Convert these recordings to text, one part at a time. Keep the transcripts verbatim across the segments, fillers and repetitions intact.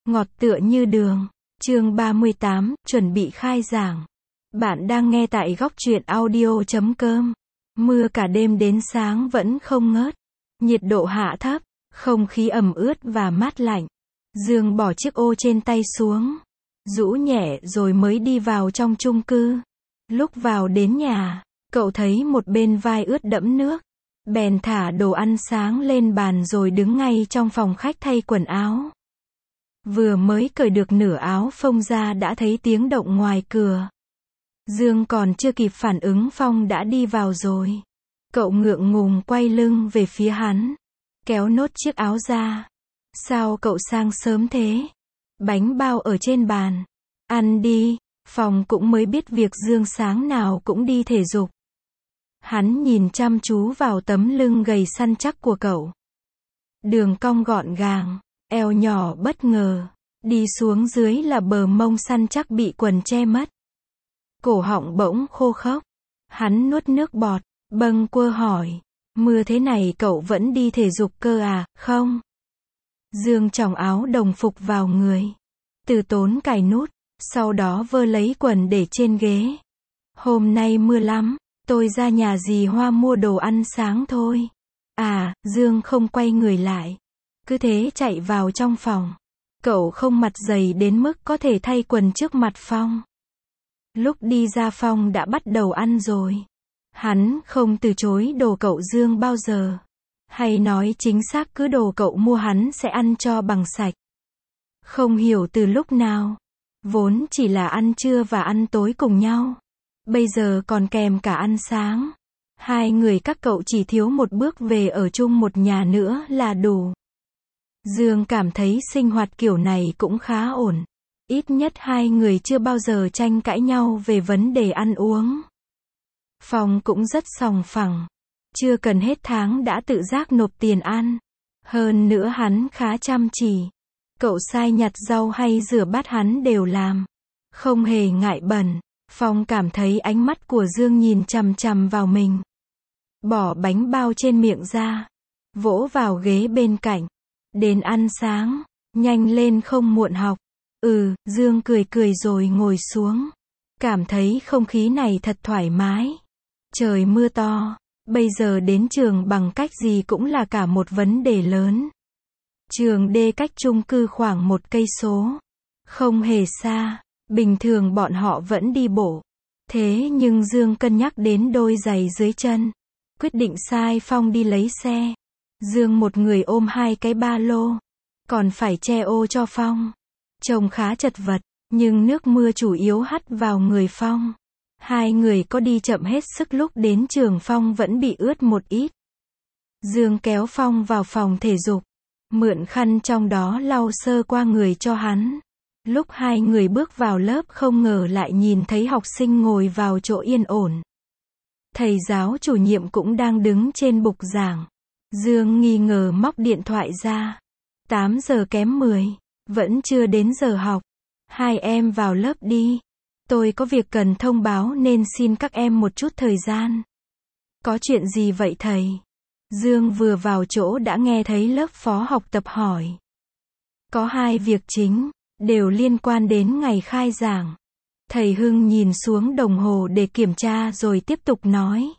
ngọt tựa như đường. Chương ba mươi tám, chuẩn bị khai giảng. Bạn đang nghe tại góc truyện audio chấm com. Mưa cả đêm đến sáng vẫn không ngớt. Nhiệt độ hạ thấp, không khí ẩm ướt và mát lạnh. Dương bỏ chiếc ô trên tay xuống, rũ nhẹ rồi mới đi vào trong chung cư. Lúc vào đến nhà, cậu thấy một bên vai ướt đẫm nước. Bèn thả đồ ăn sáng lên bàn rồi đứng ngay trong phòng khách thay quần áo. Vừa mới cởi được nửa áo phông ra đã thấy tiếng động ngoài cửa. Dương còn chưa kịp phản ứng Phong đã đi vào rồi. Cậu ngượng ngùng quay lưng về phía hắn, kéo nốt chiếc áo ra. Sao cậu sang sớm thế? Bánh bao ở trên bàn. Ăn đi. Phong cũng mới biết việc Dương sáng nào cũng đi thể dục. Hắn nhìn chăm chú vào tấm lưng gầy săn chắc của cậu. Đường cong gọn gàng, eo nhỏ bất ngờ, đi xuống dưới là bờ mông săn chắc bị quần che mất. Cổ họng bỗng khô khốc. Hắn nuốt nước bọt, bâng quơ hỏi, mưa thế này cậu vẫn đi thể dục cơ à, không? Dương chòng áo đồng phục vào người, từ tốn cài nút, sau đó vơ lấy quần để trên ghế. Hôm nay mưa lắm, tôi ra nhà dì Hoa mua đồ ăn sáng thôi. À, Dương không quay người lại, cứ thế chạy vào trong phòng. Cậu không mặt dày đến mức có thể thay quần trước mặt Phong. Lúc đi ra Phong đã bắt đầu ăn rồi. Hắn không từ chối đồ cậu Dương bao giờ. Hay nói chính xác cứ đồ cậu mua hắn sẽ ăn cho bằng sạch. Không hiểu từ lúc nào, vốn chỉ là ăn trưa và ăn tối cùng nhau, bây giờ còn kèm cả ăn sáng. Hai người các cậu chỉ thiếu một bước về ở chung một nhà nữa là đủ. Dương cảm thấy sinh hoạt kiểu này cũng khá ổn. Ít nhất hai người chưa bao giờ tranh cãi nhau về vấn đề ăn uống. Phong cũng rất sòng phẳng. Chưa cần hết tháng đã tự giác nộp tiền ăn. Hơn nữa hắn khá chăm chỉ. Cậu sai nhặt rau hay rửa bát hắn đều làm. Không hề ngại bẩn. Phong cảm thấy ánh mắt của Dương nhìn chằm chằm vào mình. Bỏ bánh bao trên miệng ra, vỗ vào ghế bên cạnh. Đến ăn sáng, nhanh lên không muộn học. Ừ, Dương cười cười rồi ngồi xuống. Cảm thấy không khí này thật thoải mái. Trời mưa to, bây giờ đến trường bằng cách gì cũng là cả một vấn đề lớn. Trường D cách chung cư khoảng một cây số. Không hề xa, bình thường bọn họ vẫn đi bộ. Thế nhưng Dương cân nhắc đến đôi giày dưới chân. Quyết định sai Phong đi lấy xe. Dương một người ôm hai cái ba lô. Còn phải che ô cho Phong. Trông khá chật vật, nhưng nước mưa chủ yếu hắt vào người Phong. Hai người có đi chậm hết sức lúc đến trường Phong vẫn bị ướt một ít. Dương kéo Phong vào phòng thể dục, mượn khăn trong đó lau sơ qua người cho hắn. Lúc hai người bước vào lớp không ngờ lại nhìn thấy học sinh ngồi vào chỗ yên ổn. Thầy giáo chủ nhiệm cũng đang đứng trên bục giảng. Dương nghi ngờ móc điện thoại ra. tám giờ kém mười, vẫn chưa đến giờ học. Hai em vào lớp đi. Tôi có việc cần thông báo nên xin các em một chút thời gian. Có chuyện gì vậy thầy? Dương vừa vào chỗ đã nghe thấy lớp phó học tập hỏi. Có hai việc chính, đều liên quan đến ngày khai giảng. Thầy Hưng nhìn xuống đồng hồ để kiểm tra rồi tiếp tục nói.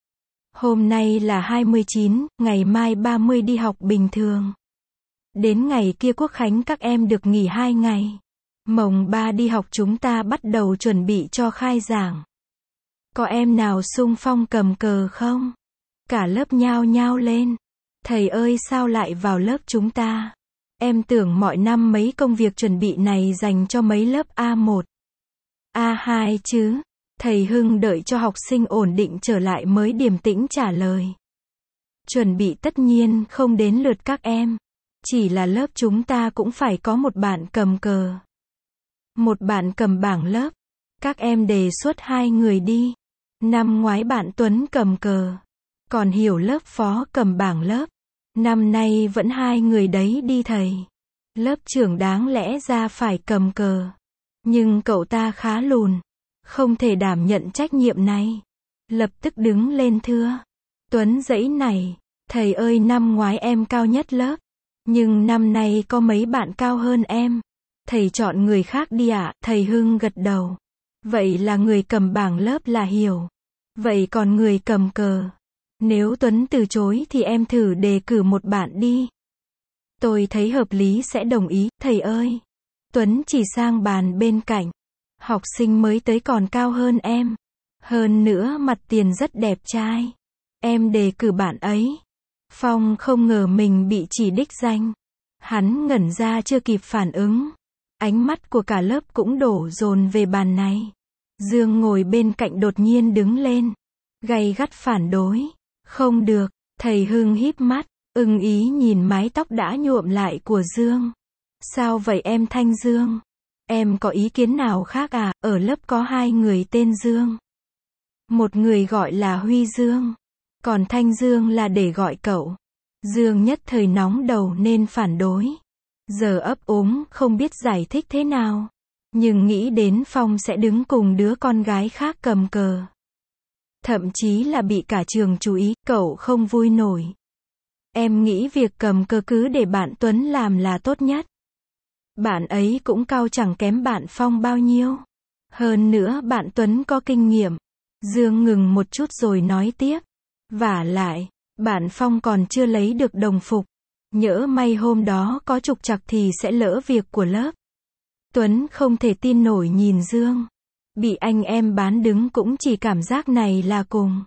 Hôm nay là hai mươi chín, ngày mai ba mươi đi học bình thường. Đến ngày kia Quốc khánh các em được nghỉ hai ngày. Mồng ba đi học chúng ta bắt đầu chuẩn bị cho khai giảng. Có em nào xung phong cầm cờ không? Cả lớp nhao nhao lên. Thầy ơi sao lại vào lớp chúng ta? Em tưởng mọi năm mấy công việc chuẩn bị này dành cho mấy lớp A một, A hai chứ. Thầy Hưng đợi cho học sinh ổn định trở lại mới điềm tĩnh trả lời. Chuẩn bị tất nhiên không đến lượt các em. Chỉ là lớp chúng ta cũng phải có một bạn cầm cờ. Một bạn cầm bảng lớp. Các em đề xuất hai người đi. Năm ngoái bạn Tuấn cầm cờ. Còn Hiểu lớp phó cầm bảng lớp. Năm nay vẫn hai người đấy đi thầy. Lớp trưởng đáng lẽ ra phải cầm cờ. Nhưng cậu ta khá lùn. Không thể đảm nhận trách nhiệm này. Lập tức đứng lên thưa. Tuấn giãy này. Thầy ơi năm ngoái em cao nhất lớp. Nhưng năm nay có mấy bạn cao hơn em. Thầy chọn người khác đi ạ, thầy Hưng gật đầu. Vậy là người cầm bảng lớp là Hiểu. Vậy còn người cầm cờ? Nếu Tuấn từ chối thì em thử đề cử một bạn đi. Tôi thấy hợp lý sẽ đồng ý, thầy ơi. Tuấn chỉ sang bàn bên cạnh. Học sinh mới tới còn cao hơn em. Hơn nữa mặt tiền rất đẹp trai. Em đề cử bạn ấy. Phong không ngờ mình bị chỉ đích danh. Hắn ngẩn ra chưa kịp phản ứng. Ánh mắt của cả lớp cũng đổ dồn về bàn này. Dương ngồi bên cạnh đột nhiên đứng lên. Gay gắt phản đối. Không được, thầy Hưng híp mắt, ưng ý nhìn mái tóc đã nhuộm lại của Dương. Sao vậy em Thanh Dương? Em có ý kiến nào khác à? Ở lớp có hai người tên Dương. Một người gọi là Huy Dương. Còn Thanh Dương là để gọi cậu. Dương nhất thời nóng đầu nên phản đối. Giờ ấp úng không biết giải thích thế nào. Nhưng nghĩ đến Phong sẽ đứng cùng đứa con gái khác cầm cờ. Thậm chí là bị cả trường chú ý, cậu không vui nổi. Em nghĩ việc cầm cờ cứ để bạn Tuấn làm là tốt nhất. Bạn ấy cũng cao chẳng kém bạn Phong bao nhiêu. Hơn nữa bạn Tuấn có kinh nghiệm. Dương ngừng một chút rồi nói tiếp. Vả lại, bạn Phong còn chưa lấy được đồng phục. Nhỡ may hôm đó có trục trặc thì sẽ lỡ việc của lớp. Tuấn không thể tin nổi nhìn Dương. Bị anh em bán đứng cũng chỉ cảm giác này là cùng.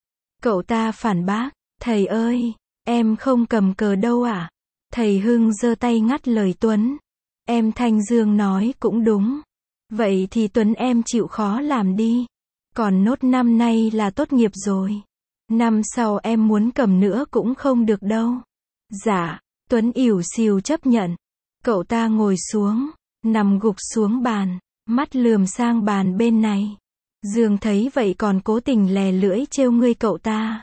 Cậu ta phản bác. Thầy ơi, em không cầm cờ đâu à? Thầy Hưng giơ tay ngắt lời Tuấn. Em Thanh Dương nói cũng đúng. Vậy thì Tuấn em chịu khó làm đi. Còn nốt năm nay là tốt nghiệp rồi. Năm sau em muốn cầm nữa cũng không được đâu. Dạ, Tuấn ỉu xìu chấp nhận. Cậu ta ngồi xuống, nằm gục xuống bàn, mắt lườm sang bàn bên này. Dương thấy vậy còn cố tình lè lưỡi trêu ngươi cậu ta.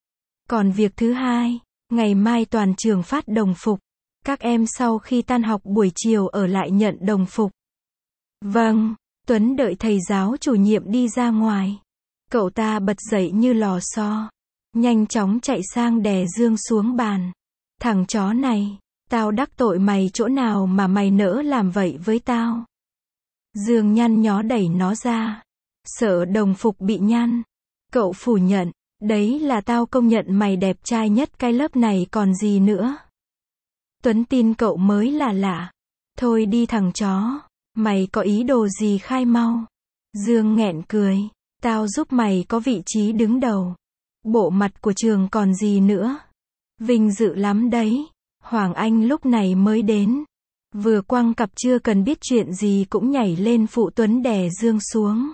Còn việc thứ hai, ngày mai toàn trường phát đồng phục. Các em sau khi tan học buổi chiều ở lại nhận đồng phục. Vâng, Tuấn đợi thầy giáo chủ nhiệm đi ra ngoài. Cậu ta bật dậy như lò xo. Nhanh chóng chạy sang đè Dương xuống bàn. Thằng chó này, tao đắc tội mày chỗ nào mà mày nỡ làm vậy với tao? Dương nhăn nhó đẩy nó ra. Sợ đồng phục bị nhăn. Cậu phủ nhận. Đấy là tao công nhận mày đẹp trai nhất cái lớp này còn gì nữa. Tuấn tin cậu mới là lạ. Thôi đi thằng chó. Mày có ý đồ gì khai mau. Dương nghẹn cười. Tao giúp mày có vị trí đứng đầu. Bộ mặt của trường còn gì nữa. Vinh dự lắm đấy. Hoàng Anh lúc này mới đến. Vừa quăng cặp chưa cần biết chuyện gì cũng nhảy lên phụ Tuấn đè Dương xuống.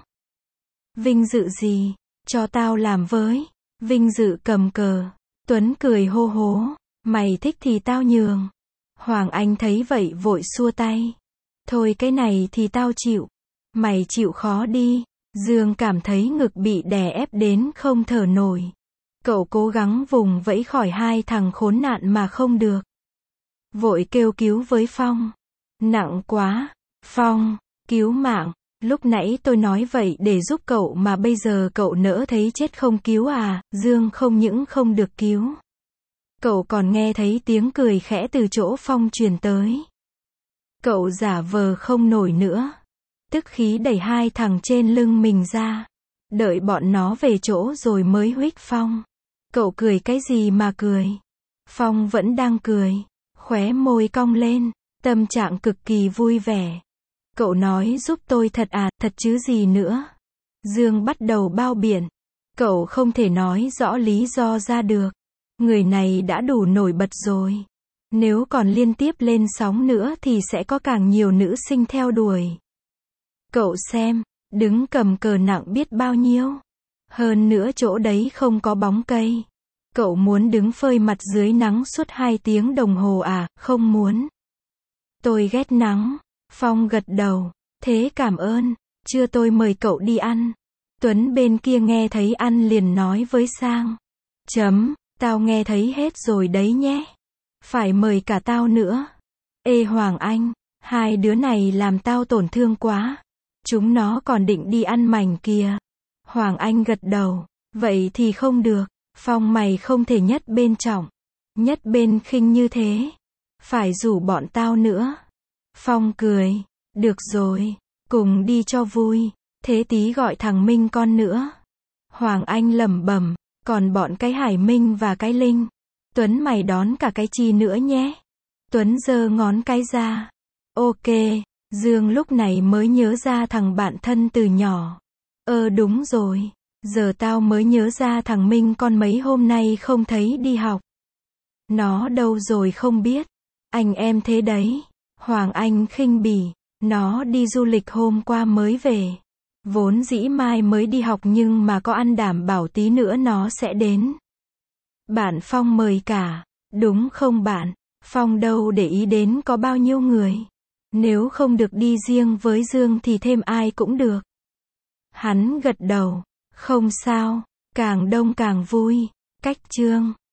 Vinh dự gì? Cho tao làm với. Vinh dự cầm cờ. Tuấn cười hô hố. Mày thích thì tao nhường. Hoàng Anh thấy vậy vội xua tay. Thôi cái này thì tao chịu. Mày chịu khó đi. Dương cảm thấy ngực bị đè ép đến không thở nổi. Cậu cố gắng vùng vẫy khỏi hai thằng khốn nạn mà không được. Vội kêu cứu với Phong. Nặng quá. Phong, cứu mạng. Lúc nãy tôi nói vậy để giúp cậu mà bây giờ cậu nỡ thấy chết không cứu à? Dương không những không được cứu. Cậu còn nghe thấy tiếng cười khẽ từ chỗ Phong truyền tới. Cậu giả vờ không nổi nữa. Tức khí đẩy hai thằng trên lưng mình ra. Đợi bọn nó về chỗ rồi mới huých Phong. Cậu cười cái gì mà cười? Phong vẫn đang cười. Khóe môi cong lên. Tâm trạng cực kỳ vui vẻ. Cậu nói giúp tôi thật à, thật chứ gì nữa. Dương bắt đầu bao biện. Cậu không thể nói rõ lý do ra được. Người này đã đủ nổi bật rồi. Nếu còn liên tiếp lên sóng nữa thì sẽ có càng nhiều nữ sinh theo đuổi. Cậu xem, đứng cầm cờ nặng biết bao nhiêu. Hơn nữa chỗ đấy không có bóng cây. Cậu muốn đứng phơi mặt dưới nắng suốt hai tiếng đồng hồ à? Không muốn. Tôi ghét nắng. Phong gật đầu. Thế cảm ơn. Chưa tôi mời cậu đi ăn. Tuấn bên kia nghe thấy ăn liền nói với Sang. Chấm, tao nghe thấy hết rồi đấy nhé. Phải mời cả tao nữa. Ê Hoàng Anh, hai đứa này làm tao tổn thương quá. Chúng nó còn định đi ăn mảnh kìa. Hoàng Anh gật đầu. Vậy thì không được. Phong mày không thể nhất bên trọng. Nhất bên khinh như thế. Phải rủ bọn tao nữa. Phong cười. Được rồi, cùng đi cho vui. Thế tí gọi thằng Minh con nữa. Hoàng Anh lẩm bẩm, còn bọn cái Hải Minh và cái Linh. Tuấn mày đón cả cái Chi nữa nhé. Tuấn giơ ngón cái ra. Ok, Dương lúc này mới nhớ ra thằng bạn thân từ nhỏ. Ờ đúng rồi, giờ tao mới nhớ ra thằng Minh con mấy hôm nay không thấy đi học. Nó đâu rồi không biết. Anh em thế đấy. Hoàng Anh khinh bỉ. Nó đi du lịch hôm qua mới về. Vốn dĩ mai mới đi học nhưng mà có ăn đảm bảo tí nữa nó sẽ đến. Bạn Phong mời cả. Đúng không bạn? Phong đâu để ý đến có bao nhiêu người. Nếu không được đi riêng với Dương thì thêm ai cũng được. Hắn gật đầu. Không sao, càng đông càng vui. Cách Trương.